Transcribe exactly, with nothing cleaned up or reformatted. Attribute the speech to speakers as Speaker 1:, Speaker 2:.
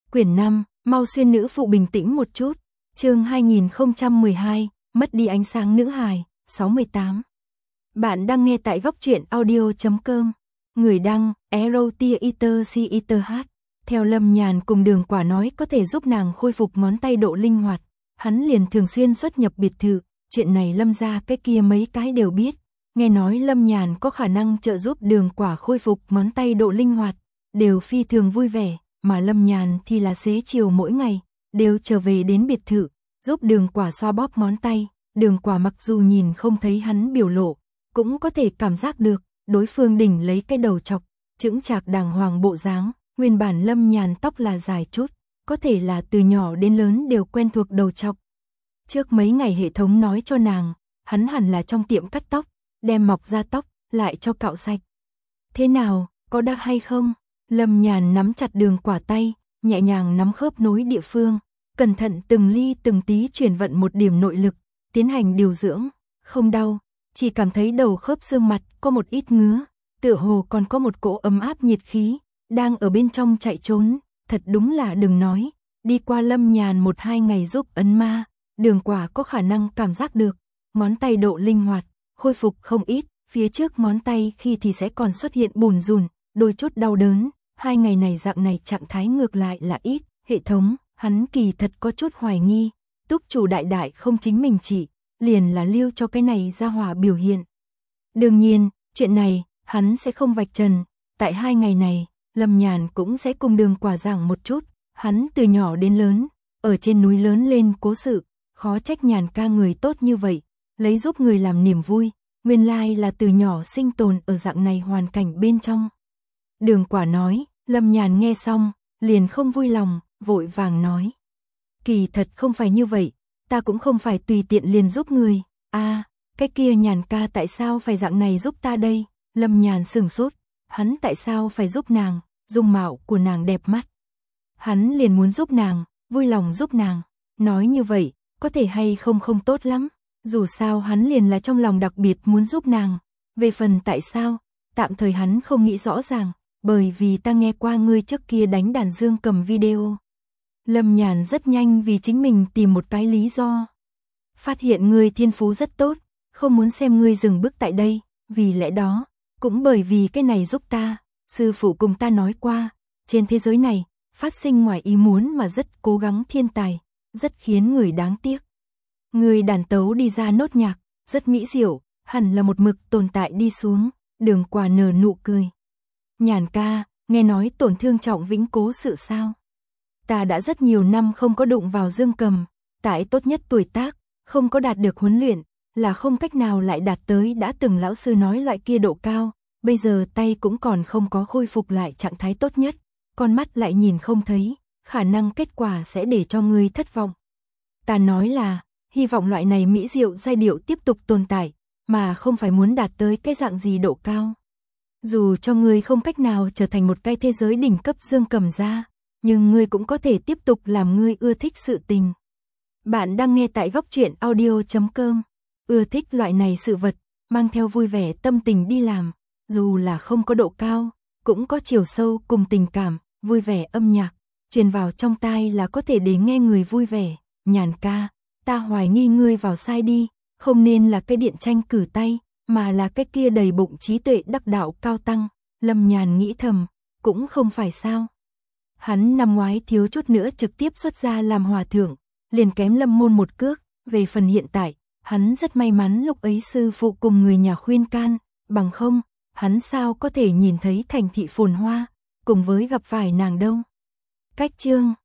Speaker 1: Quyển năm, mau xuyên nữ phụ bình tĩnh một chút. Chương hai nghìn không trăm mười hai, mất đi ánh sáng nữ hài, sáu mươi tám. Bạn đang nghe tại góc truyện audio chấm com. Người đăng, Erotiater. Theo Lâm Nhàn cùng Đường Quả nói có thể giúp nàng khôi phục ngón tay độ linh hoạt, hắn liền thường xuyên xuất nhập biệt thự. Chuyện này Lâm gia cái kia mấy cái đều biết. Nghe nói Lâm Nhàn có khả năng trợ giúp Đường Quả khôi phục ngón tay độ linh hoạt, đều phi thường vui vẻ, mà Lâm Nhàn thì là xế chiều mỗi ngày, đều trở về đến biệt thự, giúp Đường Quả xoa bóp ngón tay. Đường Quả mặc dù nhìn không thấy hắn biểu lộ, cũng có thể cảm giác được, đối phương đỉnh lấy cái đầu chọc, chững chạc đàng hoàng bộ dáng. Nguyên bản Lâm Nhàn tóc là dài chút, có thể là từ nhỏ đến lớn đều quen thuộc đầu chọc. Trước mấy ngày hệ thống nói cho nàng, hắn hẳn là trong tiệm cắt tóc, đem mọc ra tóc, lại cho cạo sạch. Thế nào, có đau hay không? Lâm Nhàn nắm chặt Đường Quả tay, nhẹ nhàng nắm khớp nối địa phương, cẩn thận từng ly từng tí chuyển vận một điểm nội lực, tiến hành điều dưỡng. Không đau, chỉ cảm thấy đầu khớp xương mặt có một ít ngứa, tựa hồ còn có một cỗ ấm áp nhiệt khí đang ở bên trong chạy trốn. Thật đúng là đừng nói, đi qua Lâm Nhàn một hai ngày giúp ấn ma, Đường Quả có khả năng cảm giác được ngón tay độ linh hoạt khôi phục không ít. Phía trước ngón tay khi thì sẽ còn xuất hiện bùn rùn, đôi chút đau đớn. Hai ngày này dạng này trạng thái ngược lại là ít. Hệ thống, hắn kỳ thật có chút hoài nghi, túc chủ đại đại không chính mình chỉ, liền là lưu cho cái này ra hỏa biểu hiện. Đương nhiên, chuyện này hắn sẽ không vạch trần. Tại hai ngày này, Lâm Nhàn cũng sẽ cùng Đường Quả giảng một chút, hắn từ nhỏ đến lớn, ở trên núi lớn lên cố sự, khó trách Nhàn ca người tốt như vậy, lấy giúp người làm niềm vui, nguyên lai là từ nhỏ sinh tồn ở dạng này hoàn cảnh bên trong. Đường Quả nói. Lâm Nhàn nghe xong, liền không vui lòng, vội vàng nói. Kỳ thật không phải như vậy, ta cũng không phải tùy tiện liền giúp người. A, à, cái kia Nhàn ca tại sao phải dạng này giúp ta đây? Lâm Nhàn sửng sốt, hắn tại sao phải giúp nàng? Dung mạo của nàng đẹp mắt, hắn liền muốn giúp nàng, vui lòng giúp nàng. Nói như vậy, có thể hay không không tốt lắm. Dù sao hắn liền là trong lòng đặc biệt muốn giúp nàng. Về phần tại sao, tạm thời hắn không nghĩ rõ ràng. Bởi vì ta nghe qua ngươi trước kia đánh đàn dương cầm video. Lâm Nhàn rất nhanh vì chính mình tìm một cái lý do. Phát hiện ngươi thiên phú rất tốt, không muốn xem ngươi dừng bước tại đây. Vì lẽ đó, cũng bởi vì cái này giúp ta, sư phụ cùng ta nói qua, trên thế giới này, phát sinh ngoài ý muốn mà rất cố gắng thiên tài, rất khiến người đáng tiếc. Ngươi đàn tấu đi ra nốt nhạc, rất mỹ diệu, hẳn là một mực tồn tại đi xuống. Đường Quả nở nụ cười. Nhàn ca, nghe nói tổn thương trọng vĩnh cố sự sao? Ta đã rất nhiều năm không có đụng vào dương cầm, tại tốt nhất tuổi tác, không có đạt được huấn luyện, là không cách nào lại đạt tới đã từng lão sư nói loại kia độ cao, bây giờ tay cũng còn không có khôi phục lại trạng thái tốt nhất, con mắt lại nhìn không thấy, khả năng kết quả sẽ để cho ngươi thất vọng. Ta nói là, hy vọng loại này mỹ diệu giai điệu tiếp tục tồn tại, mà không phải muốn đạt tới cái dạng gì độ cao. Dù cho ngươi không cách nào trở thành một cái thế giới đỉnh cấp dương cầm gia, nhưng ngươi cũng có thể tiếp tục làm ngươi ưa thích sự tình. Bạn đang nghe tại góc truyện audio chấm com. Ưa thích loại này sự vật, mang theo vui vẻ tâm tình đi làm, dù là không có độ cao, cũng có chiều sâu cùng tình cảm, vui vẻ âm nhạc, truyền vào trong tai là có thể để nghe người vui vẻ. Nhàn ca, ta hoài nghi ngươi vào sai đi, không nên là cái điện tranh cử tay, mà là cái kia đầy bụng trí tuệ đắc đạo cao tăng. Lâm Nhàn nghĩ thầm, cũng không phải sao. Hắn năm ngoái thiếu chút nữa trực tiếp xuất gia làm hòa thượng, liền kém Lâm môn một cước. Về phần hiện tại, hắn rất may mắn lúc ấy sư phụ cùng người nhà khuyên can, bằng không, hắn sao có thể nhìn thấy thành thị phồn hoa, cùng với gặp phải nàng đâu. Cách chương